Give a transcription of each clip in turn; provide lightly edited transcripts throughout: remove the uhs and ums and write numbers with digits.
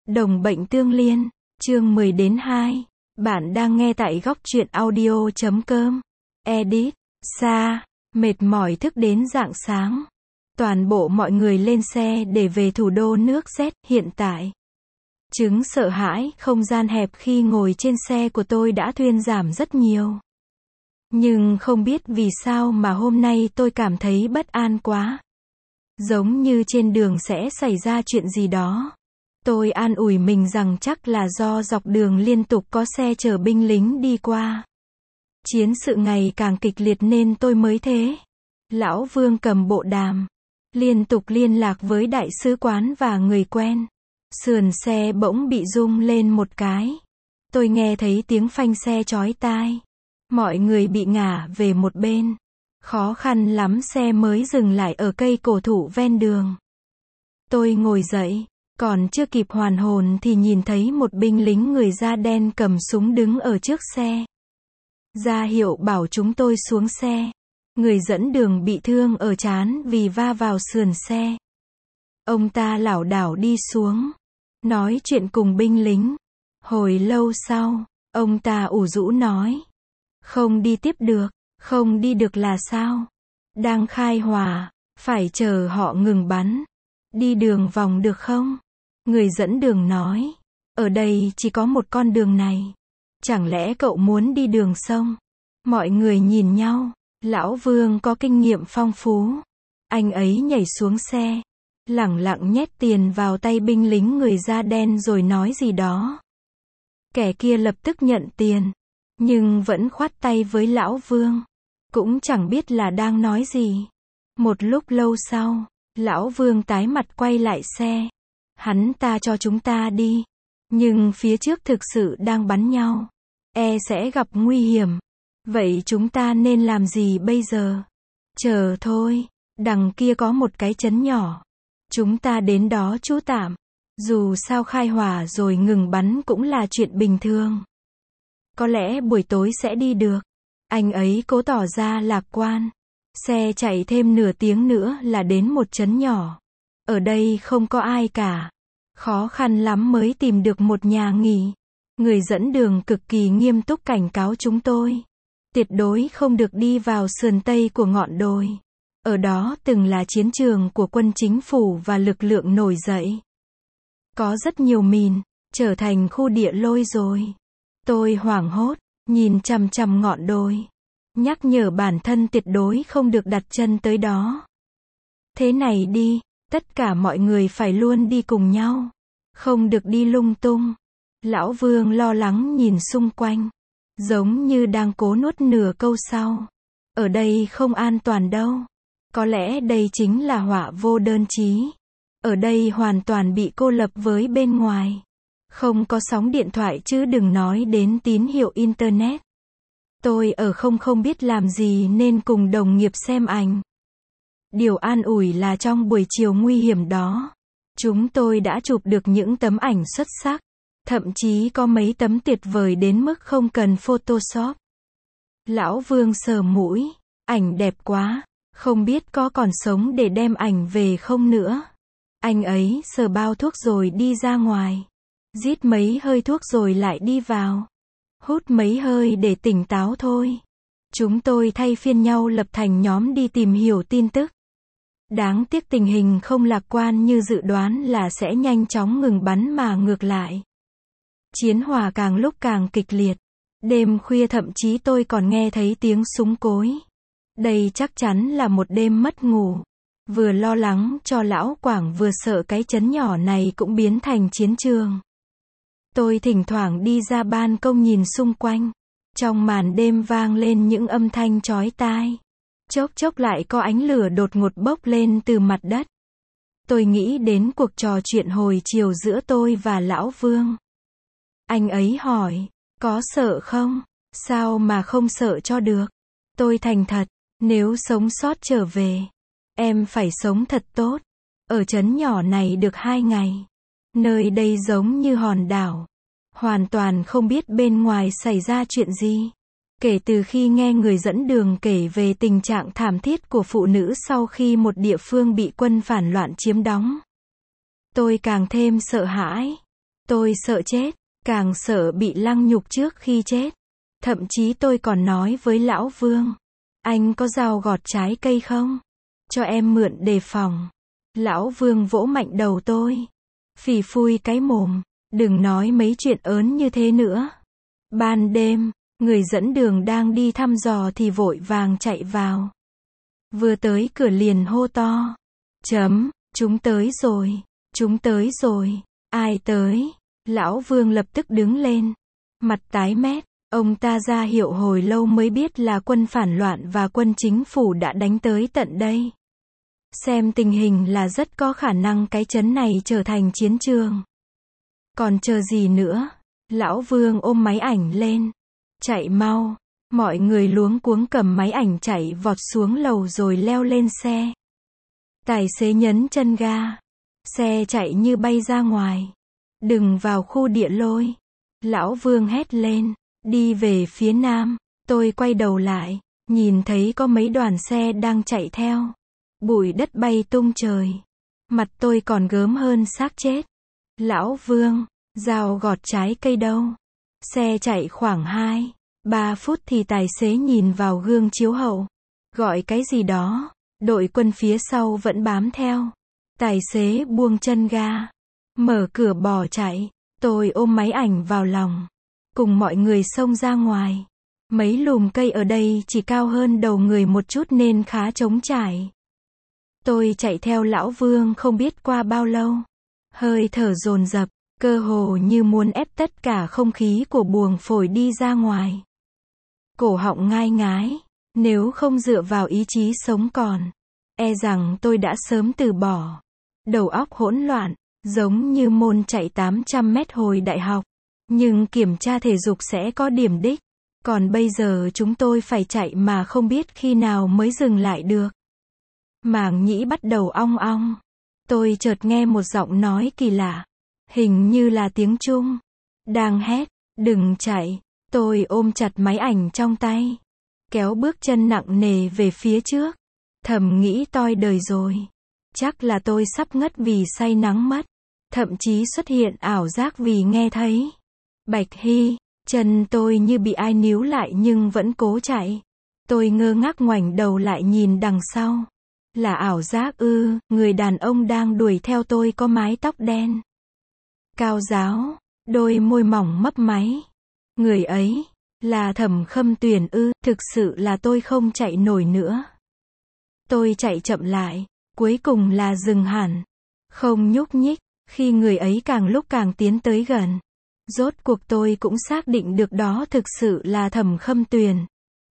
Đồng bệnh tương liên, chương 10-2. Bạn đang nghe tại góc truyện audio.com. Edit, Sa, mệt mỏi thức đến rạng sáng. Toàn bộ mọi người lên xe để về thủ đô nước Z. Hiện tại, chứng sợ hãi, không gian hẹp khi ngồi trên xe của tôi đã thuyên giảm rất nhiều. Nhưng không biết vì sao mà hôm nay tôi cảm thấy bất an quá. Giống như trên đường sẽ xảy ra chuyện gì đó. Tôi an ủi mình rằng chắc là do dọc đường liên tục có xe chở binh lính đi qua. Chiến sự ngày càng kịch liệt nên tôi mới thế. Lão Vương cầm bộ đàm, liên tục liên lạc với đại sứ quán và người quen. Sườn xe bỗng bị rung lên một cái. Tôi nghe thấy tiếng phanh xe chói tai. Mọi người bị ngả về một bên. Khó khăn lắm xe mới dừng lại ở cây cổ thụ ven đường. Tôi ngồi dậy. Còn chưa kịp hoàn hồn thì nhìn thấy một binh lính người da đen cầm súng đứng ở trước xe. Ra hiệu bảo chúng tôi xuống xe. Người dẫn đường bị thương ở trán vì va vào sườn xe. Ông ta lảo đảo đi xuống, nói chuyện cùng binh lính. Hồi lâu sau, ông ta ủ rũ nói. Không đi tiếp được, không đi được là sao? Đang khai hỏa, phải chờ họ ngừng bắn. Đi đường vòng được không? Người dẫn đường nói, ở đây chỉ có một con đường này. Chẳng lẽ cậu muốn đi đường sông? Mọi người nhìn nhau, Lão Vương có kinh nghiệm phong phú. Anh ấy nhảy xuống xe, lẳng lặng nhét tiền vào tay binh lính người da đen rồi nói gì đó. Kẻ kia lập tức nhận tiền, nhưng vẫn khoát tay với Lão Vương. Cũng chẳng biết là đang nói gì. Một lúc lâu sau, Lão Vương tái mặt quay lại xe. Hắn ta cho chúng ta đi. Nhưng phía trước thực sự đang bắn nhau. Sẽ gặp nguy hiểm. Vậy chúng ta nên làm gì bây giờ? Chờ thôi. Đằng kia có một cái trấn nhỏ. Chúng ta đến đó trú tạm. Dù sao khai hỏa rồi ngừng bắn cũng là chuyện bình thường. Có lẽ buổi tối sẽ đi được. Anh ấy cố tỏ ra lạc quan. Xe chạy thêm nửa tiếng nữa là đến một trấn nhỏ. Ở đây không có ai cả. Khó khăn lắm mới tìm được một nhà nghỉ. Người dẫn đường cực kỳ nghiêm túc cảnh cáo chúng tôi. Tuyệt đối không được đi vào sườn tây của ngọn đồi. Ở đó từng là chiến trường của quân chính phủ và lực lượng nổi dậy. Có rất nhiều mìn, trở thành khu địa lôi rồi. Tôi hoảng hốt, nhìn chằm chằm ngọn đồi. Nhắc nhở bản thân tuyệt đối không được đặt chân tới đó. Thế này đi. Tất cả mọi người phải luôn đi cùng nhau. Không được đi lung tung. Lão Vương lo lắng nhìn xung quanh. Giống như đang cố nuốt nửa câu sau. Ở đây không an toàn đâu. Có lẽ đây chính là họa vô đơn chí. Ở đây hoàn toàn bị cô lập với bên ngoài. Không có sóng điện thoại chứ đừng nói đến tín hiệu Internet. Tôi ở không biết làm gì nên cùng đồng nghiệp xem ảnh. Điều an ủi là trong buổi chiều nguy hiểm đó, chúng tôi đã chụp được những tấm ảnh xuất sắc. Thậm chí có mấy tấm tuyệt vời đến mức không cần Photoshop. Lão Vương sờ mũi, ảnh đẹp quá, không biết có còn sống để đem ảnh về không nữa. Anh ấy sờ bao thuốc rồi đi ra ngoài. Rít mấy hơi thuốc rồi lại đi vào. Hút mấy hơi để tỉnh táo thôi. Chúng tôi thay phiên nhau lập thành nhóm đi tìm hiểu tin tức. Đáng tiếc tình hình không lạc quan như dự đoán là sẽ nhanh chóng ngừng bắn mà ngược lại. Chiến hỏa càng lúc càng kịch liệt. Đêm khuya thậm chí tôi còn nghe thấy tiếng súng cối. Đây chắc chắn là một đêm mất ngủ. Vừa lo lắng cho Lão Quảng vừa sợ cái trấn nhỏ này cũng biến thành chiến trường. Tôi thỉnh thoảng đi ra ban công nhìn xung quanh. Trong màn đêm vang lên những âm thanh chói tai. Chốc chốc lại có ánh lửa đột ngột bốc lên từ mặt đất. Tôi nghĩ đến cuộc trò chuyện hồi chiều giữa tôi và Lão Vương. Anh ấy hỏi, có sợ không? Sao mà không sợ cho được? Tôi thành thật, nếu sống sót trở về, em phải sống thật tốt. Ở trấn nhỏ này được 2 ngày. Nơi đây giống như hòn đảo. Hoàn toàn không biết bên ngoài xảy ra chuyện gì. Kể từ khi nghe người dẫn đường kể về tình trạng thảm thiết của phụ nữ sau khi một địa phương bị quân phản loạn chiếm đóng, tôi càng thêm sợ hãi. Tôi sợ chết, càng sợ bị lăng nhục trước khi chết. Thậm chí tôi còn nói với Lão Vương, anh có dao gọt trái cây không? Cho em mượn đề phòng. Lão Vương vỗ mạnh đầu tôi. Phì phui cái mồm, đừng nói mấy chuyện ớn như thế nữa. Ban đêm, người dẫn đường đang đi thăm dò thì vội vàng chạy vào. Vừa tới cửa liền hô to. Chúng tới rồi, chúng tới rồi, ai tới? Lão Vương lập tức đứng lên. Mặt tái mét, ông ta ra hiệu hồi lâu mới biết là quân phản loạn và quân chính phủ đã đánh tới tận đây. Xem tình hình là rất có khả năng cái trấn này trở thành chiến trường. Còn chờ gì nữa? Lão Vương ôm máy ảnh lên. Chạy mau. Mọi người luống cuống cầm máy ảnh chạy vọt xuống lầu rồi leo lên xe. Tài xế nhấn chân ga. Xe chạy như bay ra ngoài. Đừng vào khu địa lôi. Lão Vương hét lên. Đi về phía nam. Tôi quay đầu lại. Nhìn thấy có mấy đoàn xe đang chạy theo. Bụi đất bay tung trời. Mặt tôi còn gớm hơn xác chết. Lão Vương, dao gọt trái cây đâu? Xe chạy khoảng 2-3 phút thì tài xế nhìn vào gương chiếu hậu. Gọi cái gì đó. Đội quân phía sau vẫn bám theo. Tài xế buông chân ga. Mở cửa bỏ chạy. Tôi ôm máy ảnh vào lòng. Cùng mọi người xông ra ngoài. Mấy lùm cây ở đây chỉ cao hơn đầu người một chút nên khá trống trải. Tôi chạy theo Lão Vương không biết qua bao lâu. Hơi thở dồn dập, cơ hồ như muốn ép tất cả không khí của buồng phổi đi ra ngoài. Cổ họng ngai ngái, nếu không dựa vào ý chí sống còn, e rằng tôi đã sớm từ bỏ. Đầu óc hỗn loạn, giống như môn chạy 800 mét hồi đại học. Nhưng kiểm tra thể dục sẽ có điểm đích. Còn bây giờ chúng tôi phải chạy mà không biết khi nào mới dừng lại được. Màng nhĩ bắt đầu ong ong. Tôi chợt nghe một giọng nói kỳ lạ. Hình như là tiếng Trung. Đang hét, đừng chạy. Tôi ôm chặt máy ảnh trong tay. Kéo bước chân nặng nề về phía trước. Thầm nghĩ toi đời rồi. Chắc là tôi sắp ngất vì say nắng mất. Thậm chí xuất hiện ảo giác vì nghe thấy. Bạch Hy, chân tôi như bị ai níu lại nhưng vẫn cố chạy. Tôi ngơ ngác ngoảnh đầu lại nhìn đằng sau. Là ảo giác ư? Người đàn ông đang đuổi theo tôi có mái tóc đen. Cao ráo, đôi môi mỏng mấp máy. Người ấy, là Thẩm Khâm Tuyền ư? Thực sự là tôi không chạy nổi nữa. Tôi chạy chậm lại, cuối cùng là dừng hẳn. Không nhúc nhích, khi người ấy càng lúc càng tiến tới gần. Rốt cuộc tôi cũng xác định được đó thực sự là Thẩm Khâm Tuyền.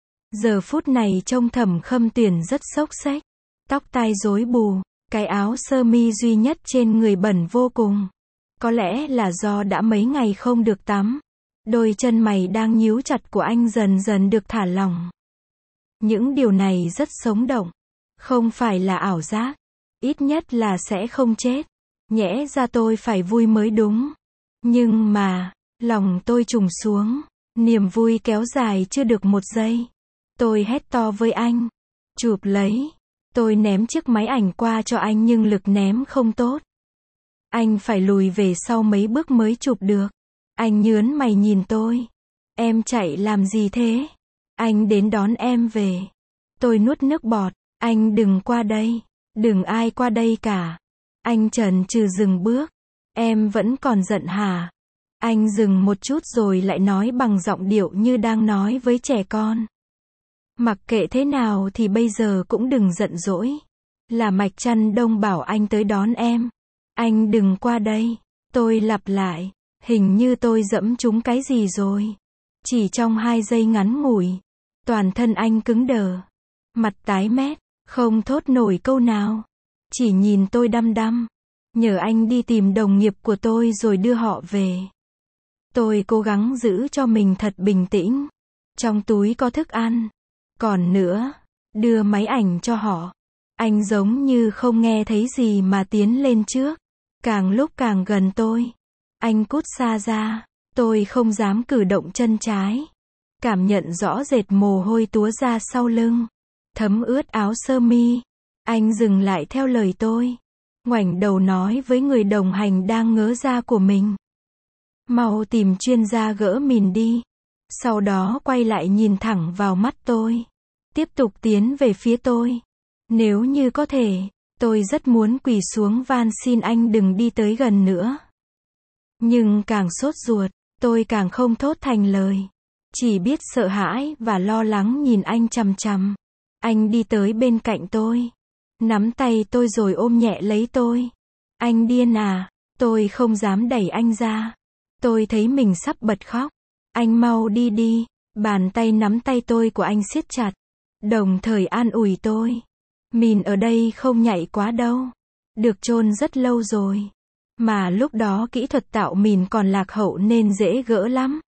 Giờ phút này trông Thẩm Khâm Tuyền rất xốc xếch. Tóc tai rối bù, cái áo sơ mi duy nhất trên người bẩn vô cùng. Có lẽ là do đã mấy ngày không được tắm. Đôi chân mày đang nhíu chặt của anh dần dần được thả lỏng. Những điều này rất sống động. Không phải là ảo giác. Ít nhất là sẽ không chết. Nhẽ ra tôi phải vui mới đúng. Nhưng mà, lòng tôi trùng xuống. Niềm vui kéo dài chưa được một giây. Tôi hét to với anh. Chụp lấy. Tôi ném chiếc máy ảnh qua cho anh nhưng lực ném không tốt. Anh phải lùi về sau mấy bước mới chụp được. Anh nhớn mày nhìn tôi. Em chạy làm gì thế? Anh đến đón em về. Tôi nuốt nước bọt. Anh đừng qua đây. Đừng ai qua đây cả. Anh chần chừ dừng bước. Em vẫn còn giận hả? Anh dừng một chút rồi lại nói bằng giọng điệu như đang nói với trẻ con. Mặc kệ thế nào thì bây giờ cũng đừng giận dỗi. Là Mạch Trăn Đông bảo anh tới đón em. Anh đừng qua đây. Tôi lặp lại. Hình như tôi dẫm trúng cái gì rồi. Chỉ trong 2 giây ngắn ngủi. Toàn thân anh cứng đờ. Mặt tái mét. Không thốt nổi câu nào. Chỉ nhìn tôi đăm đăm. Nhờ anh đi tìm đồng nghiệp của tôi rồi đưa họ về. Tôi cố gắng giữ cho mình thật bình tĩnh. Trong túi có thức ăn. Còn nữa, đưa máy ảnh cho họ. Anh giống như không nghe thấy gì mà tiến lên trước. Càng lúc càng gần tôi. Anh cút xa ra. Tôi không dám cử động chân trái. Cảm nhận rõ rệt mồ hôi túa ra sau lưng. Thấm ướt áo sơ mi. Anh dừng lại theo lời tôi. Ngoảnh đầu nói với người đồng hành đang ngớ ra của mình. Mau tìm chuyên gia gỡ mìn đi. Sau đó quay lại nhìn thẳng vào mắt tôi. Tiếp tục tiến về phía tôi. Nếu như có thể, tôi rất muốn quỳ xuống van xin anh đừng đi tới gần nữa. Nhưng càng sốt ruột, tôi càng không thốt thành lời. Chỉ biết sợ hãi và lo lắng nhìn anh chằm chằm. Anh đi tới bên cạnh tôi. Nắm tay tôi rồi ôm nhẹ lấy tôi. Anh điên à? Tôi không dám đẩy anh ra. Tôi thấy mình sắp bật khóc. Anh mau đi đi. Bàn tay nắm tay tôi của anh siết chặt. Đồng thời an ủi tôi. Mìn ở đây không nhạy quá đâu. Được chôn rất lâu rồi. Mà lúc đó kỹ thuật tạo mìn còn lạc hậu nên dễ gỡ lắm.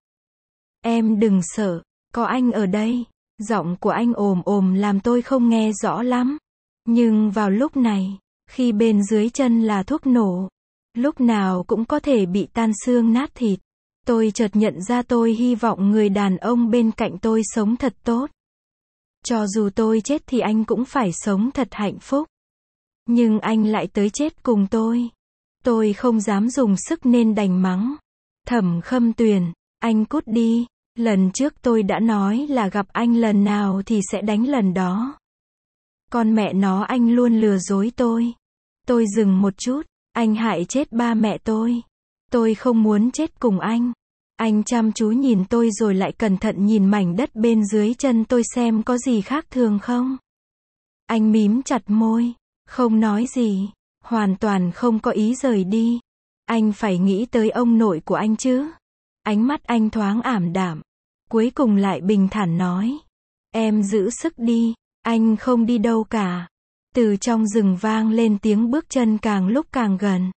Em đừng sợ, có anh ở đây. Giọng của anh ồm ồm làm tôi không nghe rõ lắm. Nhưng vào lúc này, khi bên dưới chân là thuốc nổ, lúc nào cũng có thể bị tan xương nát thịt, tôi chợt nhận ra tôi hy vọng người đàn ông bên cạnh tôi sống thật tốt. Cho dù tôi chết thì anh cũng phải sống thật hạnh phúc. Nhưng anh lại tới chết cùng tôi. Tôi không dám dùng sức nên đành mắng. Thẩm Khâm Tuyền, anh cút đi. Lần trước tôi đã nói là gặp anh lần nào thì sẽ đánh lần đó. Con mẹ nó, anh luôn lừa dối tôi. Tôi dừng một chút. Anh hại chết ba mẹ tôi. Tôi không muốn chết cùng anh. Anh chăm chú nhìn tôi rồi lại cẩn thận nhìn mảnh đất bên dưới chân tôi xem có gì khác thường không. Anh mím chặt môi, không nói gì, hoàn toàn không có ý rời đi. Anh phải nghĩ tới ông nội của anh chứ. Ánh mắt anh thoáng ảm đạm, cuối cùng lại bình thản nói. Em giữ sức đi, anh không đi đâu cả. Từ trong rừng vang lên tiếng bước chân càng lúc càng gần.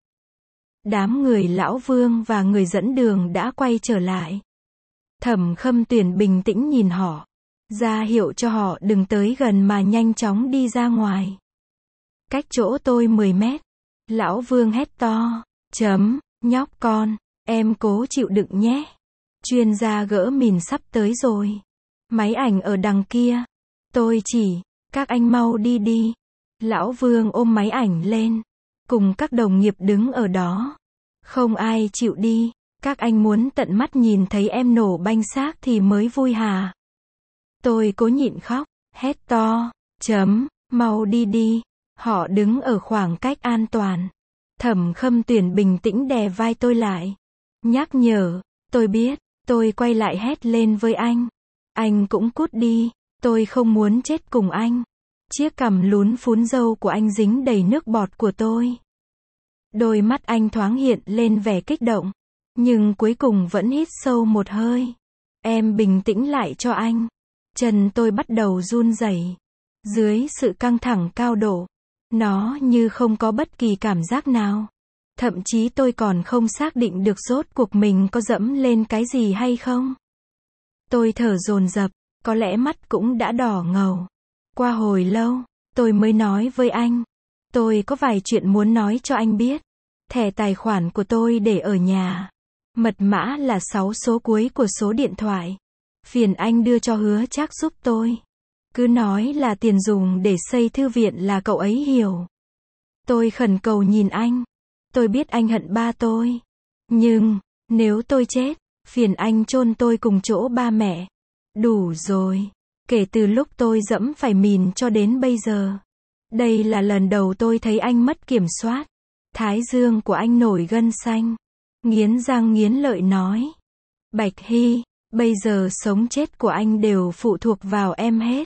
Đám người Lão Vương và người dẫn đường đã quay trở lại. Thẩm Khâm Tuyền bình tĩnh nhìn họ, ra hiệu cho họ đừng tới gần mà nhanh chóng đi ra ngoài. Cách chỗ tôi 10 mét, Lão Vương hét to, nhóc con, em cố chịu đựng nhé. Chuyên gia gỡ mìn sắp tới rồi. Máy ảnh ở đằng kia. Tôi chỉ, các anh mau đi đi. Lão Vương ôm máy ảnh lên, cùng các đồng nghiệp đứng ở đó. Không ai chịu đi. Các anh muốn tận mắt nhìn thấy em nổ banh xác thì mới vui hà. Tôi cố nhịn khóc, hét to, mau đi đi. Họ đứng ở khoảng cách an toàn. Thẩm Khâm Tuyền bình tĩnh đè vai tôi lại. Nhắc nhở, tôi biết. Tôi quay lại hét lên với anh. Anh cũng cút đi. Tôi không muốn chết cùng anh. Chiếc cằm lún phún râu của anh dính đầy nước bọt của tôi. Đôi mắt anh thoáng hiện lên vẻ kích động. Nhưng cuối cùng vẫn hít sâu một hơi. Em bình tĩnh lại cho anh. Chân tôi bắt đầu run rẩy. Dưới sự căng thẳng cao độ, nó như không có bất kỳ cảm giác nào. Thậm chí tôi còn không xác định được rốt cuộc mình có dẫm lên cái gì hay không. Tôi thở dồn dập, có lẽ mắt cũng đã đỏ ngầu. Qua hồi lâu, tôi mới nói với anh. Tôi có vài chuyện muốn nói cho anh biết. Thẻ tài khoản của tôi để ở nhà. Mật mã là 6 số cuối của số điện thoại. Phiền anh đưa cho Hứa Trác giúp tôi. Cứ nói là tiền dùng để xây thư viện là cậu ấy hiểu. Tôi khẩn cầu nhìn anh. Tôi biết anh hận ba tôi. Nhưng, nếu tôi chết, phiền anh chôn tôi cùng chỗ ba mẹ. Đủ rồi. Kể từ lúc tôi dẫm phải mìn cho đến bây giờ. Đây là lần đầu tôi thấy anh mất kiểm soát. Thái dương của anh nổi gân xanh. Nghiến răng nghiến lợi nói. Bạch Hy, bây giờ sống chết của anh đều phụ thuộc vào em hết.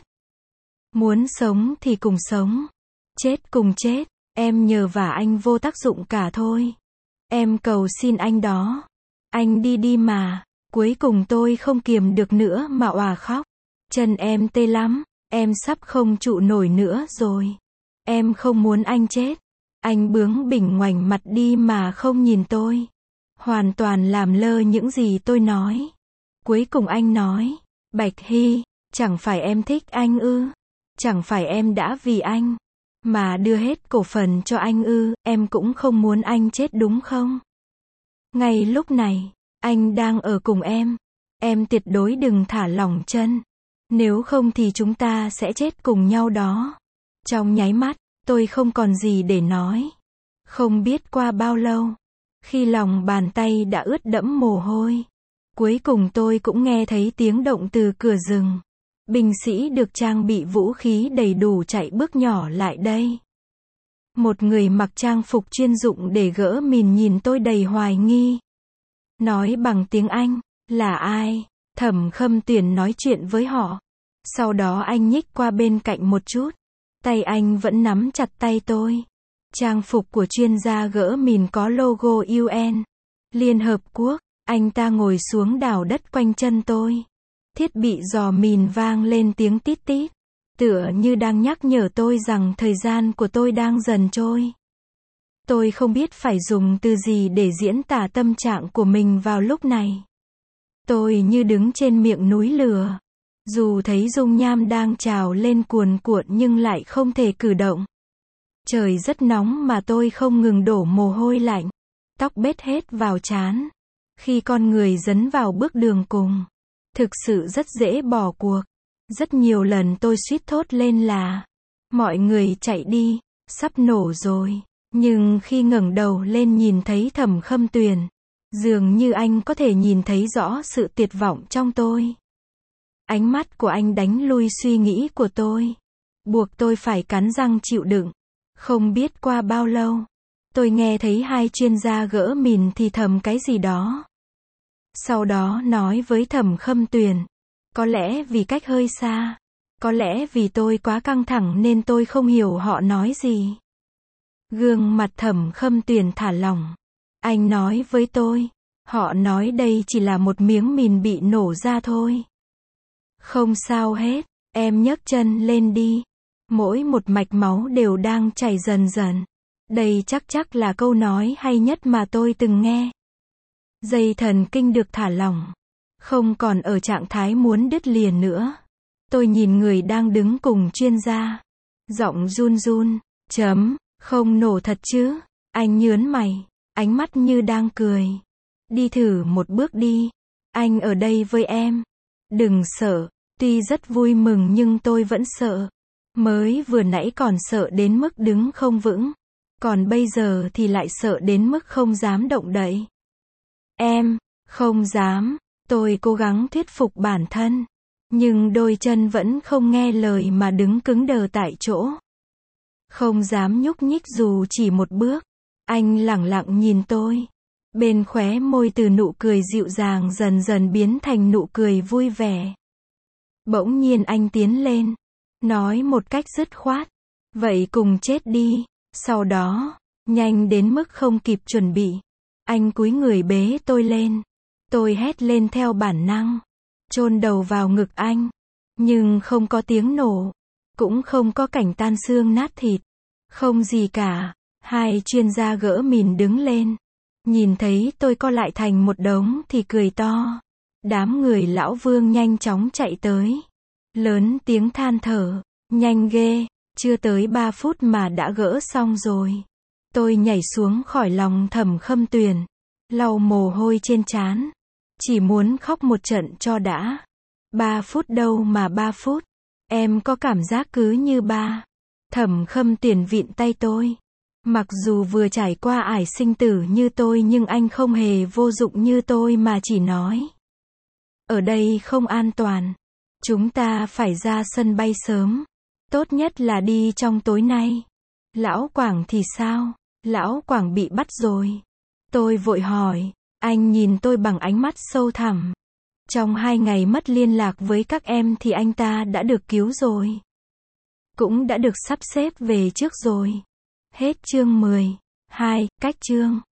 Muốn sống thì cùng sống. Chết cùng chết. Em nhờ vả anh vô tác dụng cả thôi. Em cầu xin anh đó. Anh đi đi mà. Cuối cùng tôi không kiềm được nữa mà òa khóc. Chân em tê lắm. Em sắp không trụ nổi nữa rồi. Em không muốn anh chết. Anh bướng bỉnh ngoảnh mặt đi mà không nhìn tôi. Hoàn toàn làm lơ những gì tôi nói. Cuối cùng anh nói. Bạch Hy, chẳng phải em thích anh ư? Chẳng phải em đã vì anh mà đưa hết cổ phần cho anh ư? Em cũng không muốn anh chết đúng không? Ngay lúc này, anh đang ở cùng em. Em tuyệt đối đừng thả lỏng chân. Nếu không thì chúng ta sẽ chết cùng nhau đó. Trong nháy mắt, tôi không còn gì để nói. Không biết qua bao lâu, Khi lòng bàn tay đã ướt đẫm mồ hôi. Cuối cùng tôi cũng nghe thấy tiếng động từ cửa rừng. Binh sĩ được trang bị vũ khí đầy đủ chạy bước nhỏ lại đây. Một người mặc trang phục chuyên dụng để gỡ mìn nhìn tôi đầy hoài nghi. Nói bằng tiếng Anh, là ai? Thẩm Khâm Tuyền nói chuyện với họ. Sau đó anh nhích qua bên cạnh một chút. Tay anh vẫn nắm chặt tay tôi. Trang phục của chuyên gia gỡ mìn có logo UN, Liên Hợp Quốc. Anh ta ngồi xuống đào đất quanh chân tôi. Thiết bị dò mìn vang lên tiếng tít tít. Tựa như đang nhắc nhở tôi rằng thời gian của tôi đang dần trôi. Tôi không biết phải dùng từ gì để diễn tả tâm trạng của mình vào lúc này. Tôi như đứng trên miệng núi lửa. Dù thấy dung nham đang trào lên cuồn cuộn nhưng lại không thể cử động. Trời rất nóng mà tôi không ngừng đổ mồ hôi lạnh. Tóc bết hết vào trán. Khi con người dấn vào bước đường cùng, thực sự rất dễ bỏ cuộc. Rất nhiều lần tôi suýt thốt lên là, mọi người chạy đi, sắp nổ rồi. Nhưng khi ngẩng đầu lên nhìn thấy Thẩm Khâm Tuyền, dường như anh có thể nhìn thấy rõ sự tuyệt vọng trong tôi. Ánh mắt của anh đánh lui suy nghĩ của tôi, buộc tôi phải cắn răng chịu đựng. Không biết qua bao lâu, tôi nghe thấy hai chuyên gia gỡ mìn thì thầm cái gì đó. Sau đó nói với Thẩm Khâm Tuyền, có lẽ vì cách hơi xa, có lẽ vì tôi quá căng thẳng nên tôi không hiểu họ nói gì. Gương mặt Thẩm Khâm Tuyền thả lỏng. Anh nói với tôi, họ nói đây chỉ là một miếng mìn bị nổ ra thôi. Không sao hết, em nhấc chân lên đi. Mỗi một mạch máu đều đang chảy dần dần. Đây chắc là câu nói hay nhất mà tôi từng nghe. Dây thần kinh được thả lỏng. Không còn ở trạng thái muốn đứt lìa nữa. Tôi nhìn người đang đứng cùng chuyên gia. Giọng run run. Không nổ thật chứ? Anh nhớn mày. Ánh mắt như đang cười. Đi thử một bước đi. Anh ở đây với em. Đừng sợ. Tuy rất vui mừng nhưng tôi vẫn sợ. Mới vừa nãy còn sợ đến mức đứng không vững. Còn bây giờ thì lại sợ đến mức không dám động đậy. Em, không dám. Tôi cố gắng thuyết phục bản thân. Nhưng đôi chân vẫn không nghe lời mà đứng cứng đờ tại chỗ. Không dám nhúc nhích dù chỉ một bước. Anh lẳng lặng nhìn tôi. Bên khóe môi từ nụ cười dịu dàng dần dần biến thành nụ cười vui vẻ. Bỗng nhiên anh tiến lên. Nói một cách dứt khoát. Vậy cùng chết đi. Sau đó, nhanh đến mức không kịp chuẩn bị. Anh cúi người bế tôi lên. Tôi hét lên theo bản năng. Chôn đầu vào ngực anh. Nhưng không có tiếng nổ. Cũng không có cảnh tan xương nát thịt. Không gì cả. Hai chuyên gia gỡ mìn đứng lên. Nhìn thấy tôi co lại thành một đống thì cười to. Đám người lão Vương nhanh chóng chạy tới. Lớn tiếng than thở. Nhanh ghê. Chưa tới 3 phút mà đã gỡ xong rồi. Tôi nhảy xuống khỏi lòng Thẩm Khâm Tuyền. Lau mồ hôi trên trán. Chỉ muốn khóc một trận cho đã. 3 phút đâu mà 3 phút. Em có cảm giác cứ như 3. Thẩm Khâm Tuyền vịn tay tôi. Mặc dù vừa trải qua ải sinh tử như tôi nhưng anh không hề vô dụng như tôi mà chỉ nói. Ở đây không an toàn. Chúng ta phải ra sân bay sớm. Tốt nhất là đi trong tối nay. Lão Quảng thì sao? Lão Quảng bị bắt rồi. Tôi vội hỏi. Anh nhìn tôi bằng ánh mắt sâu thẳm. Trong 2 ngày mất liên lạc với các em thì anh ta đã được cứu rồi. Cũng đã được sắp xếp về trước rồi. Hết chương 10. 2. Cách chương